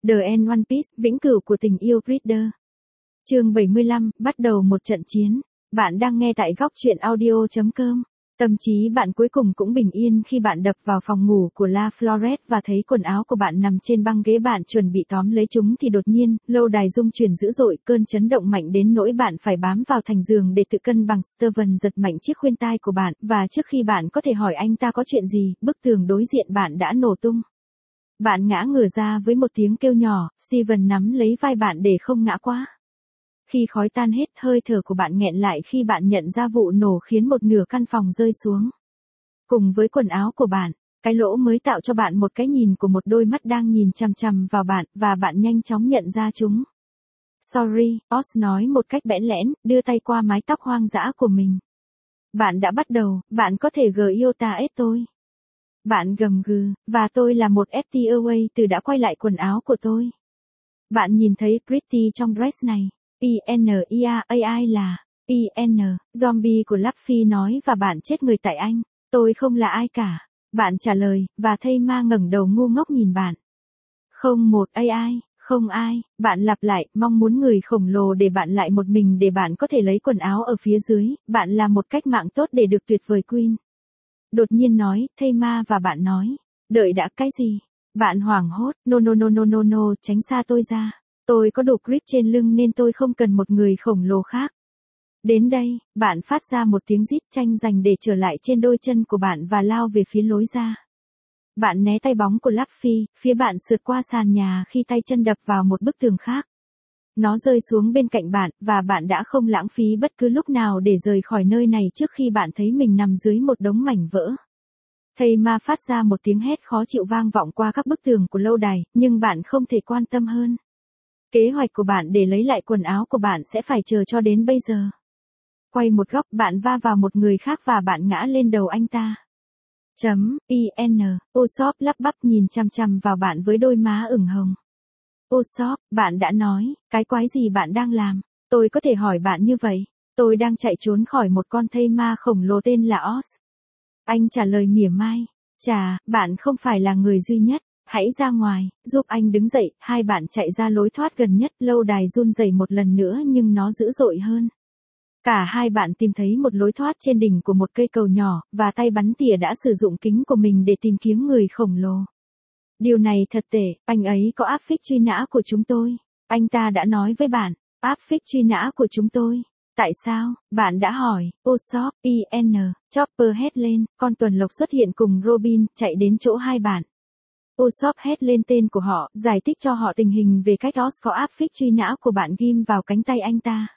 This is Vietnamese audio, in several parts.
The End One Piece, vĩnh cửu của tình yêu Reader. Chương 75, bắt đầu một trận chiến. Bạn đang nghe tại góc truyện audio.com. Tâm trí bạn cuối cùng cũng bình yên khi bạn đập vào phòng ngủ của La Flores và thấy quần áo của bạn nằm trên băng ghế, bạn chuẩn bị tóm lấy chúng thì đột nhiên, lâu đài rung chuyển dữ dội, cơn chấn động mạnh đến nỗi bạn phải bám vào thành giường để tự cân bằng. Steven giật mạnh chiếc khuyên tai của bạn, và trước khi bạn có thể hỏi anh ta có chuyện gì, bức tường đối diện bạn đã nổ tung. Bạn ngã ngửa ra với một tiếng kêu nhỏ, Steven nắm lấy vai bạn để không ngã quá. Khi khói tan hết, hơi thở của bạn nghẹn lại khi bạn nhận ra vụ nổ khiến một nửa căn phòng rơi xuống. Cùng với quần áo của bạn, cái lỗ mới tạo cho bạn một cái nhìn của một đôi mắt đang nhìn chằm chằm vào bạn, và bạn nhanh chóng nhận ra chúng. Sorry, Oz nói một cách bẽn lẽn, đưa tay qua mái tóc hoang dã của mình. Bạn đã bắt đầu, bạn có thể Giota tôi. Bạn gầm gừ, và tôi là một FTAway từ đã quay lại quần áo của tôi. Bạn nhìn thấy Pretty trong dress này. INEAAI là IN, zombie của Luffy nói, và bạn chết người tại anh. Tôi không là ai cả. Bạn trả lời, và thây ma ngẩng đầu ngu ngốc nhìn bạn. Không một AI, không ai. Bạn lặp lại, mong muốn người khổng lồ để bạn lại một mình để bạn có thể lấy quần áo ở phía dưới. Bạn là một cách mạng tốt để được tuyệt vời Queen. Đột nhiên nói, thây ma, và bạn nói. Đợi đã, cái gì? Bạn hoảng hốt, no, tránh xa tôi ra. Tôi có đủ grip trên lưng nên tôi không cần một người khổng lồ khác. Đến đây, bạn phát ra một tiếng rít, tranh giành để trở lại trên đôi chân của bạn và lao về phía lối ra. Bạn né tay bóng của Luffy, phía bạn sượt qua sàn nhà khi tay chân đập vào một bức tường khác. Nó rơi xuống bên cạnh bạn, và bạn đã không lãng phí bất cứ lúc nào để rời khỏi nơi này trước khi bạn thấy mình nằm dưới một đống mảnh vỡ. Thầy ma phát ra một tiếng hét khó chịu vang vọng qua các bức tường của lâu đài, nhưng bạn không thể quan tâm hơn. Kế hoạch của bạn để lấy lại quần áo của bạn sẽ phải chờ cho đến bây giờ. Quay một góc, bạn va vào một người khác và bạn ngã lên đầu anh ta. Usopp lắp bắp nhìn chằm chằm vào bạn với đôi má ửng hồng. Usopp, bạn đã nói, cái quái gì bạn đang làm? Tôi có thể hỏi bạn như vậy. Tôi đang chạy trốn khỏi một con thây ma khổng lồ tên là Oz. Anh trả lời mỉa mai. Chà, bạn không phải là người duy nhất. Hãy ra ngoài, giúp anh đứng dậy. Hai bạn chạy ra lối thoát gần nhất. Lâu đài run rẩy một lần nữa nhưng nó dữ dội hơn. Cả hai bạn tìm thấy một lối thoát trên đỉnh của một cây cầu nhỏ, và tay bắn tỉa đã sử dụng kính của mình để tìm kiếm người khổng lồ. Điều này thật tệ, anh ấy có áp phích truy nã của chúng tôi. Anh ta đã nói với bạn, áp phích truy nã của chúng tôi. Tại sao? Bạn đã hỏi. Usopp, Chopper hét lên, con tuần lộc xuất hiện cùng Robin, chạy đến chỗ hai bạn. Usopp hét lên tên của họ, giải thích cho họ tình hình về cách Oz có áp phích truy nã của bạn ghim vào cánh tay anh ta.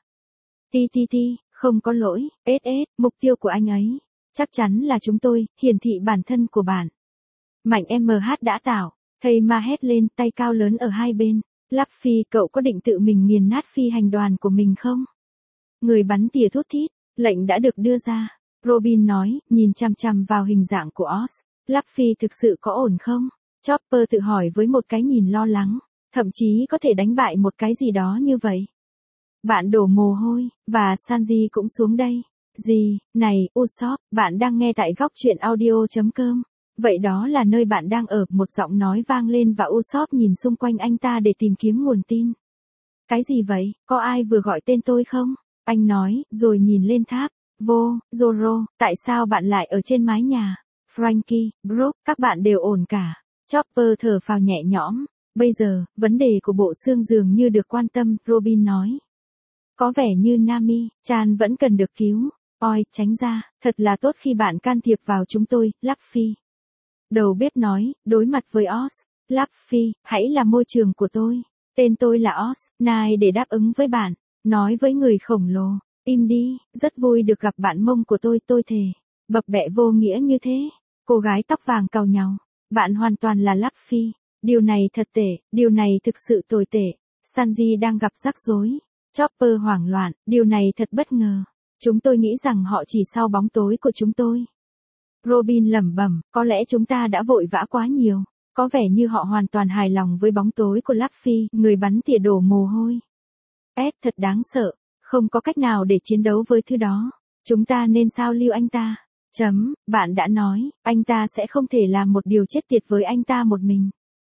Không có lỗi, mục tiêu của anh ấy. Chắc chắn là chúng tôi, hiển thị bản thân của bạn. Mảnh MH đã tạo, thầy ma hét lên, tay cao lớn ở hai bên. Luffy, cậu có định tự mình nghiền nát phi hành đoàn của mình không? Người bắn tỉa thút thít, lệnh đã được đưa ra. Robin nói, nhìn chằm chằm vào hình dạng của Oz. Luffy thực sự có ổn không? Chopper tự hỏi với một cái nhìn lo lắng, thậm chí có thể đánh bại một cái gì đó như vậy. Bạn đổ mồ hôi, và Sanji cũng xuống đây. Gì, này, Usopp, bạn đang nghe tại góc truyện audio.com. Vậy đó là nơi bạn đang ở, một giọng nói vang lên và Usopp nhìn xung quanh anh ta để tìm kiếm nguồn tin. Cái gì vậy, có ai vừa gọi tên tôi không? Anh nói, rồi nhìn lên tháp. Zoro, tại sao bạn lại ở trên mái nhà? Frankie, Brook, các bạn đều ổn cả. Chopper thở phào nhẹ nhõm. Bây giờ, vấn đề của bộ xương dường như được quan tâm, Robin nói. Có vẻ như Nami, Chan vẫn cần được cứu. Oi, tránh ra, thật là tốt khi bạn can thiệp vào chúng tôi, Luffy. Đầu bếp nói, đối mặt với Oz. Luffy, hãy là môi trường của tôi. Tên tôi là Oz, Nai để đáp ứng với bạn. Nói với người khổng lồ, im đi, rất vui được gặp bạn mông của tôi thề. Bập bẹ vô nghĩa như thế. Cô gái tóc vàng cau nhàu. Bạn hoàn toàn là Luffy. Điều này thật tệ, điều này thực sự tồi tệ. Sanji đang gặp rắc rối. Chopper hoảng loạn, điều này thật bất ngờ. Chúng tôi nghĩ rằng họ chỉ sau bóng tối của chúng tôi. Robin lẩm bẩm, có lẽ chúng ta đã vội vã quá nhiều. Có vẻ như họ hoàn toàn hài lòng với bóng tối của Luffy, người bắn tỉa đổ mồ hôi. Thật đáng sợ, không có cách nào để chiến đấu với thứ đó. Chúng ta nên sao lưu anh ta. Bạn đã nói, anh ta sẽ không thể làm một điều chết tiệt với anh ta một mình.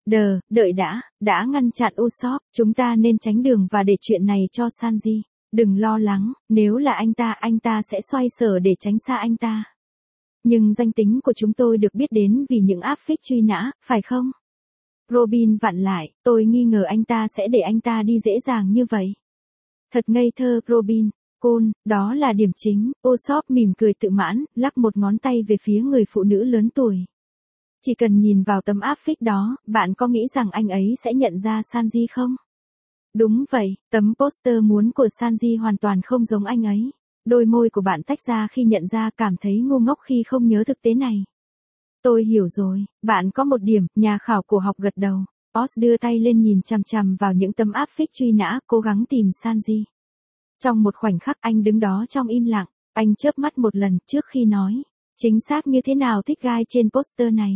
Đợi đã ngăn chặn Usopp, chúng ta nên tránh đường và để chuyện này cho Sanji. Đừng lo lắng, nếu là anh ta sẽ xoay sở để tránh xa anh ta. Nhưng danh tính của chúng tôi được biết đến vì những áp phích truy nã, phải không? Robin vặn lại, tôi nghi ngờ anh ta sẽ để anh ta đi dễ dàng như vậy. Thật ngây thơ, Robin. Cole, đó là điểm chính. Usopp mỉm cười tự mãn, lắc một ngón tay về phía người phụ nữ lớn tuổi. Chỉ cần nhìn vào tấm áp phích đó, bạn có nghĩ rằng anh ấy sẽ nhận ra Sanji không? Đúng vậy, tấm poster muốn của Sanji hoàn toàn không giống anh ấy. Đôi môi của bạn tách ra khi nhận ra, cảm thấy ngu ngốc khi không nhớ thực tế này. Tôi hiểu rồi, bạn có một điểm, nhà khảo cổ học gật đầu. Oz đưa tay lên nhìn chằm chằm vào những tấm áp phích truy nã, cố gắng tìm Sanji. Trong một khoảnh khắc anh đứng đó trong im lặng, anh chớp mắt một lần trước khi nói. Chính xác như thế nào thích gai trên poster này?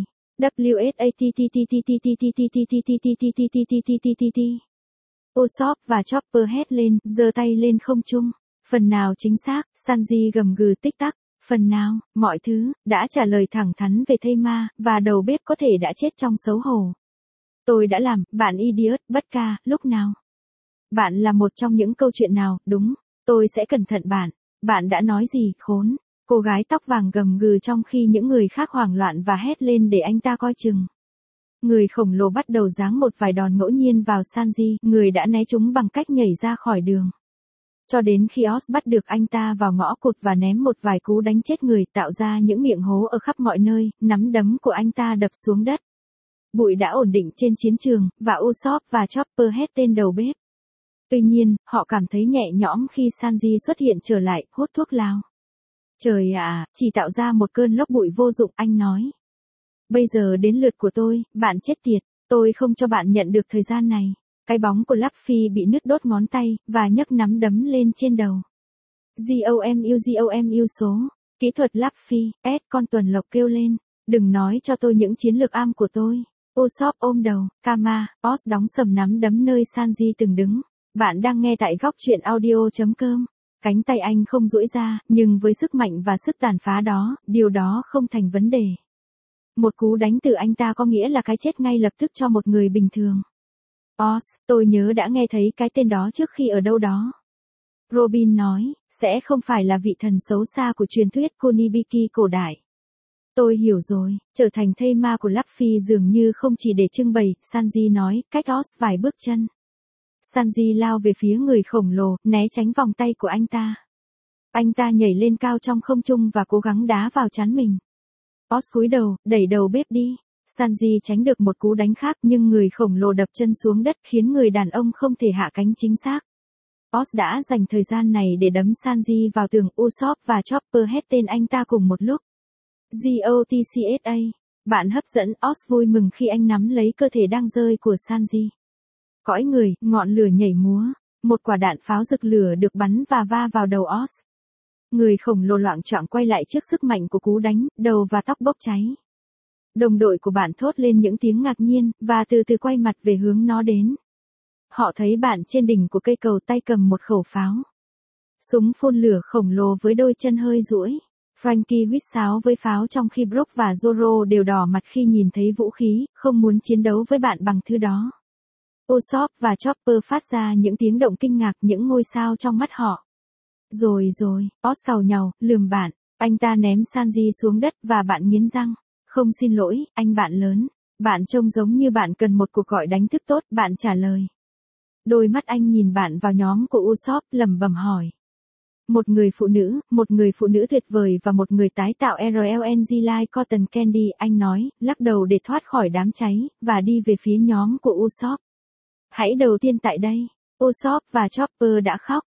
Usopp và Chopper hét lên, giơ tay lên không trung. Phần nào chính xác, Sanji gầm gừ tích tắc. Phần nào, mọi thứ, đã trả lời thẳng thắn về thây ma, và đầu bếp có thể đã chết trong xấu hổ. Tôi đã làm, bạn idiot, bất ca, lúc nào? Bạn là một trong những câu chuyện nào, đúng, tôi sẽ cẩn thận bạn. Bạn đã nói gì, khốn? Cô gái tóc vàng gầm gừ trong khi những người khác hoảng loạn và hét lên để anh ta coi chừng. Người khổng lồ bắt đầu giáng một vài đòn ngẫu nhiên vào Sanji, người đã né chúng bằng cách nhảy ra khỏi đường. Cho đến khi Oz bắt được anh ta vào ngõ cụt và ném một vài cú đánh chết người, tạo ra những miệng hố ở khắp mọi nơi, nắm đấm của anh ta đập xuống đất. Bụi đã ổn định trên chiến trường, và Usopp và Chopper hét tên đầu bếp. Tuy nhiên, họ cảm thấy nhẹ nhõm khi Sanji xuất hiện trở lại, hút thuốc lào. Trời ạ, chỉ tạo ra một cơn lốc bụi vô dụng, anh nói. Bây giờ đến lượt của tôi, bạn chết tiệt, tôi không cho bạn nhận được thời gian này. Cái bóng của Luffy bị nứt đốt ngón tay, và nhấc nắm đấm lên trên đầu. GOMU số. Kỹ thuật Luffy, con tuần lộc kêu lên. Đừng nói cho tôi những chiến lược am của tôi. Usopp ôm đầu, Kama, Oz đóng sầm nắm đấm nơi Sanji từng đứng. Bạn đang nghe tại góc truyện audio.com. Cánh tay anh không duỗi ra, nhưng với sức mạnh và sức tàn phá đó, điều đó không thành vấn đề. Một cú đánh từ anh ta có nghĩa là cái chết ngay lập tức cho một người bình thường. Oz, tôi nhớ đã nghe thấy cái tên đó trước khi ở đâu đó. Robin nói, sẽ không phải là vị thần xấu xa của truyền thuyết Kunibiki cổ đại. Tôi hiểu rồi, trở thành thây ma của Luffy dường như không chỉ để trưng bày, Sanji nói, cách Oz vài bước chân. Sanji lao về phía người khổng lồ, né tránh vòng tay của anh ta. Anh ta nhảy lên cao trong không trung và cố gắng đá vào trán mình. Oz cúi đầu, đẩy đầu bếp đi. Sanji tránh được một cú đánh khác nhưng người khổng lồ đập chân xuống đất khiến người đàn ông không thể hạ cánh chính xác. Oz đã dành thời gian này để đấm Sanji vào tường. Usopp và Chopper hét tên anh ta cùng một lúc. GOTCSA. Bạn hấp dẫn. Oz vui mừng khi anh nắm lấy cơ thể đang rơi của Sanji. Cõi người, ngọn lửa nhảy múa. Một quả đạn pháo rực lửa được bắn và va vào đầu Oz. Người khổng lồ loạng choạng quay lại trước sức mạnh của cú đánh, đầu và tóc bốc cháy. Đồng đội của bạn thốt lên những tiếng ngạc nhiên, và từ từ quay mặt về hướng nó đến. Họ thấy bạn trên đỉnh của cây cầu, tay cầm một khẩu pháo. Súng phun lửa khổng lồ với đôi chân hơi duỗi. Frankie huýt sáo với pháo trong khi Brook và Zoro đều đỏ mặt khi nhìn thấy vũ khí, không muốn chiến đấu với bạn bằng thứ đó. Usopp và Chopper phát ra những tiếng động kinh ngạc, những ngôi sao trong mắt họ. Rồi, Oz càu nhàu, lườm bạn. Anh ta ném Sanji xuống đất và bạn nghiến răng. Không xin lỗi, anh bạn lớn. Bạn trông giống như bạn cần một cuộc gọi đánh thức tốt, bạn trả lời. Đôi mắt anh nhìn bạn vào nhóm của Usopp, lẩm bẩm hỏi. Một người phụ nữ tuyệt vời và một người tái tạo RLNG like Cotton Candy, anh nói, lắc đầu để thoát khỏi đám cháy, và đi về phía nhóm của Usopp. Hãy đầu tiên tại đây. Usopp và Chopper đã khóc.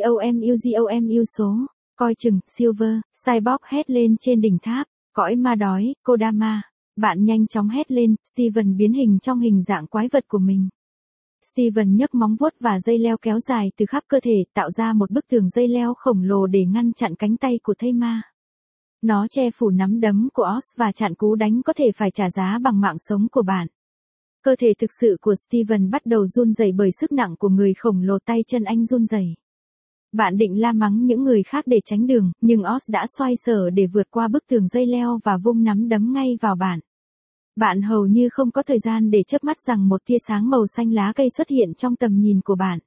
GOMU số. Coi chừng, Silver, Cyborg hét lên trên đỉnh tháp. Cõi ma đói, Kodama. Bạn nhanh chóng hét lên, Steven biến hình trong hình dạng quái vật của mình. Steven nhấc móng vuốt và dây leo kéo dài từ khắp cơ thể, tạo ra một bức tường dây leo khổng lồ để ngăn chặn cánh tay của thây ma. Nó che phủ nắm đấm của Oz và chặn cú đánh có thể phải trả giá bằng mạng sống của bạn. Cơ thể thực sự của Steven bắt đầu run rẩy bởi sức nặng của người khổng lồ, tay chân anh run rẩy. Bạn định la mắng những người khác để tránh đường, nhưng Oz đã xoay sở để vượt qua bức tường dây leo và vung nắm đấm ngay vào bạn. Bạn hầu như không có thời gian để chớp mắt rằng một tia sáng màu xanh lá cây xuất hiện trong tầm nhìn của bạn.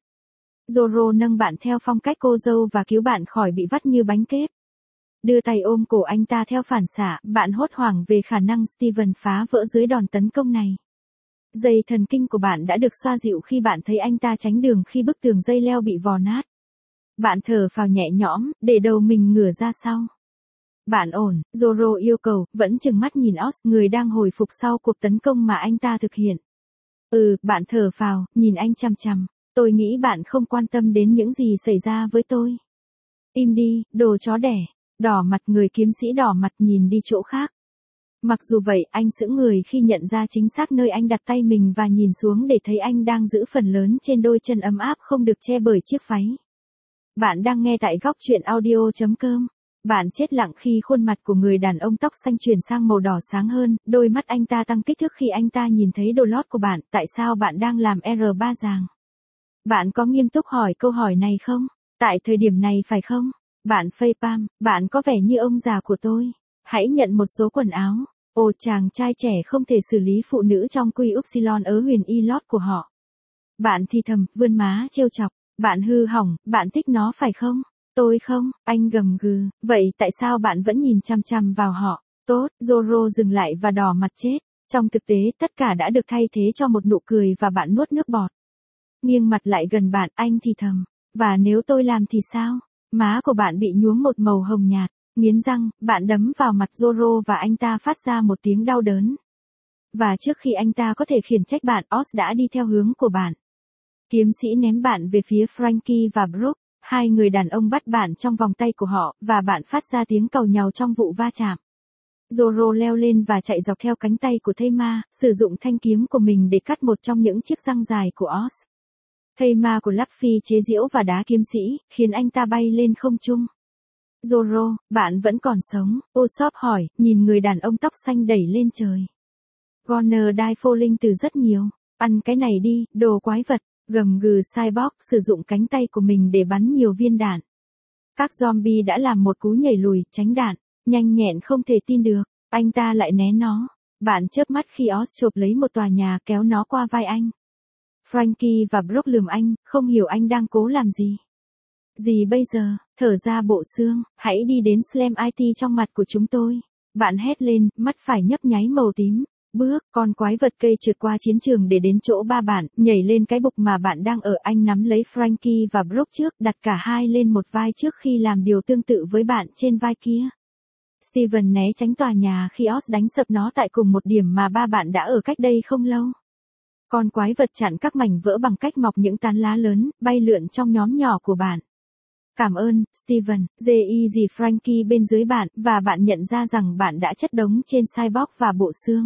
Zoro nâng bạn theo phong cách cô dâu và cứu bạn khỏi bị vắt như bánh kép. Đưa tay ôm cổ anh ta theo phản xạ, bạn hốt hoảng về khả năng Steven phá vỡ dưới đòn tấn công này. Dây thần kinh của bạn đã được xoa dịu khi bạn thấy anh ta tránh đường khi bức tường dây leo bị vò nát. Bạn thở phào nhẹ nhõm, để đầu mình ngửa ra sau. Bạn ổn, Zoro yêu cầu, vẫn trừng mắt nhìn Oz, người đang hồi phục sau cuộc tấn công mà anh ta thực hiện. Bạn thở phào, nhìn anh chằm chằm. Tôi nghĩ bạn không quan tâm đến những gì xảy ra với tôi. Im đi, đồ chó đẻ. Đỏ mặt, người kiếm sĩ đỏ mặt nhìn đi chỗ khác. Mặc dù vậy, anh sững người khi nhận ra chính xác nơi anh đặt tay mình và nhìn xuống để thấy anh đang giữ phần lớn trên đôi chân ấm áp không được che bởi chiếc váy. Bạn đang nghe tại góc truyện audio.com. Bạn chết lặng khi khuôn mặt của người đàn ông tóc xanh chuyển sang màu đỏ sáng hơn, đôi mắt anh ta tăng kích thước khi anh ta nhìn thấy đồ lót của bạn. Tại sao bạn đang làm R3 ràng? Bạn có nghiêm túc hỏi câu hỏi này không? Tại thời điểm này phải không? Bạn facepalm, bạn có vẻ như ông già của tôi. Hãy nhận một số quần áo. Ồ, chàng trai trẻ không thể xử lý phụ nữ trong quy upsilon ớ huyền y lót của họ. Bạn thì thầm, vươn má trêu chọc. Bạn hư hỏng, bạn thích nó phải không? Tôi không, anh gầm gừ. Vậy tại sao bạn vẫn nhìn chằm chằm vào họ? Tốt, Zoro dừng lại và đỏ mặt chết. Trong thực tế, tất cả đã được thay thế cho một nụ cười và bạn nuốt nước bọt. Nghiêng mặt lại gần bạn, anh thì thầm. Và nếu tôi làm thì sao? Má của bạn bị nhuốm một màu hồng nhạt. Nghiến răng, bạn đấm vào mặt Zoro và anh ta phát ra một tiếng đau đớn. Và trước khi anh ta có thể khiển trách bạn, Oz đã đi theo hướng của bạn. Kiếm sĩ ném bạn về phía Frankie và Brooke. Hai người đàn ông bắt bạn trong vòng tay của họ, và bạn phát ra tiếng càu nhàu trong vụ va chạm. Zoro leo lên và chạy dọc theo cánh tay của thây ma, sử dụng thanh kiếm của mình để cắt một trong những chiếc răng dài của Oz. Thây ma của Luffy chế giễu và đá kiếm sĩ, khiến anh ta bay lên không trung. Zoro, bạn vẫn còn sống, Usopp hỏi, nhìn người đàn ông tóc xanh đẩy lên trời. Gunner die falling từ rất nhiều. Ăn cái này đi, đồ quái vật. Gầm gừ Cyborg sử dụng cánh tay của mình để bắn nhiều viên đạn. Các zombie đã làm một cú nhảy lùi, tránh đạn. Nhanh nhẹn không thể tin được. Anh ta lại né nó. Bạn chớp mắt khi Oz chộp lấy một tòa nhà kéo nó qua vai anh. Frankie và Brooke lườm anh, không hiểu anh đang cố làm gì. Gì bây giờ, thở ra bộ xương, hãy đi đến Slam IT trong mặt của chúng tôi. Bạn hét lên, mắt phải nhấp nháy màu tím. Bước, con quái vật cây trượt qua chiến trường để đến chỗ ba bạn, nhảy lên cái bục mà bạn đang ở. Anh nắm lấy Frankie và Brooke trước, đặt cả hai lên một vai trước khi làm điều tương tự với bạn trên vai kia. Steven né tránh tòa nhà khi Oz đánh sập nó tại cùng một điểm mà ba bạn đã ở cách đây không lâu. Con quái vật chặn các mảnh vỡ bằng cách mọc những tán lá lớn, bay lượn trong nhóm nhỏ của bạn. Cảm ơn, Steven, J.E.G. Frankie bên dưới bạn, và bạn nhận ra rằng bạn đã chất đống trên Cyborg và bộ xương.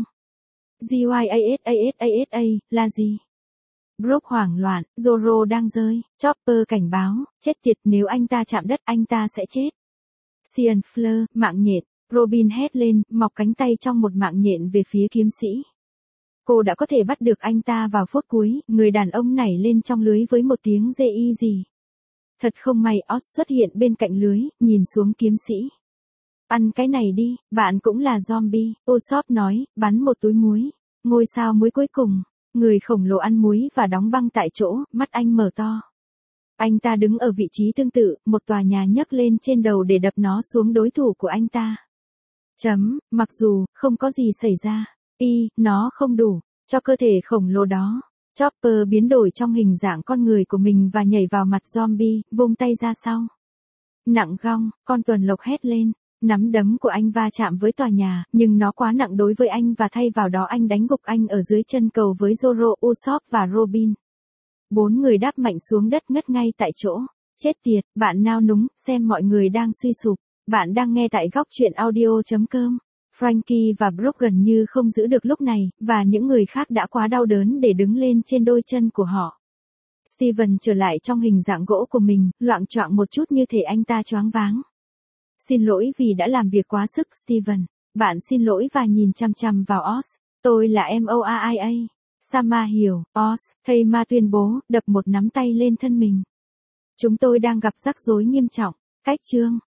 GYASASASA, là gì? Brooke hoảng loạn, Zoro đang rơi, Chopper cảnh báo, chết tiệt, nếu anh ta chạm đất anh ta sẽ chết. Cyan Fleur, mạng nhện, Robin hét lên, mọc cánh tay trong một mạng nhện về phía kiếm sĩ. Cô đã có thể bắt được anh ta vào phút cuối, người đàn ông nảy lên trong lưới với một tiếng gì. Thật không may, Oz xuất hiện bên cạnh lưới, nhìn xuống kiếm sĩ. Ăn cái này đi, bạn cũng là zombie, Usopp nói, bắn một túi muối. Ngôi sao muối cuối cùng, người khổng lồ ăn muối và đóng băng tại chỗ, mắt anh mở to. Anh ta đứng ở vị trí tương tự, một tòa nhà nhấc lên trên đầu để đập nó xuống đối thủ của anh ta. Mặc dù, không có gì xảy ra. Nó không đủ, cho cơ thể khổng lồ đó. Chopper biến đổi trong hình dạng con người của mình và nhảy vào mặt zombie, vung tay ra sau. Nặng gong, con tuần lộc hét lên. Nắm đấm của anh va chạm với tòa nhà, nhưng nó quá nặng đối với anh và thay vào đó anh đánh gục anh ở dưới chân cầu với Zoro, Usopp và Robin. 4 người đáp mạnh xuống đất ngất ngay tại chỗ. Chết tiệt, bạn nao núng, xem mọi người đang suy sụp. Bạn đang nghe tại góc truyện audio.com. Frankie và Brooke gần như không giữ được lúc này, và những người khác đã quá đau đớn để đứng lên trên đôi chân của họ. Steven trở lại trong hình dạng gỗ của mình, loạng choạng một chút như thể anh ta choáng váng. Xin lỗi vì đã làm việc quá sức, Steven. Bạn xin lỗi và nhìn chằm chằm vào Oz. Tôi là Moria. Sama hiểu, Oz, thây ma tuyên bố, đập một nắm tay lên thân mình. Chúng tôi đang gặp rắc rối nghiêm trọng. Cách chương.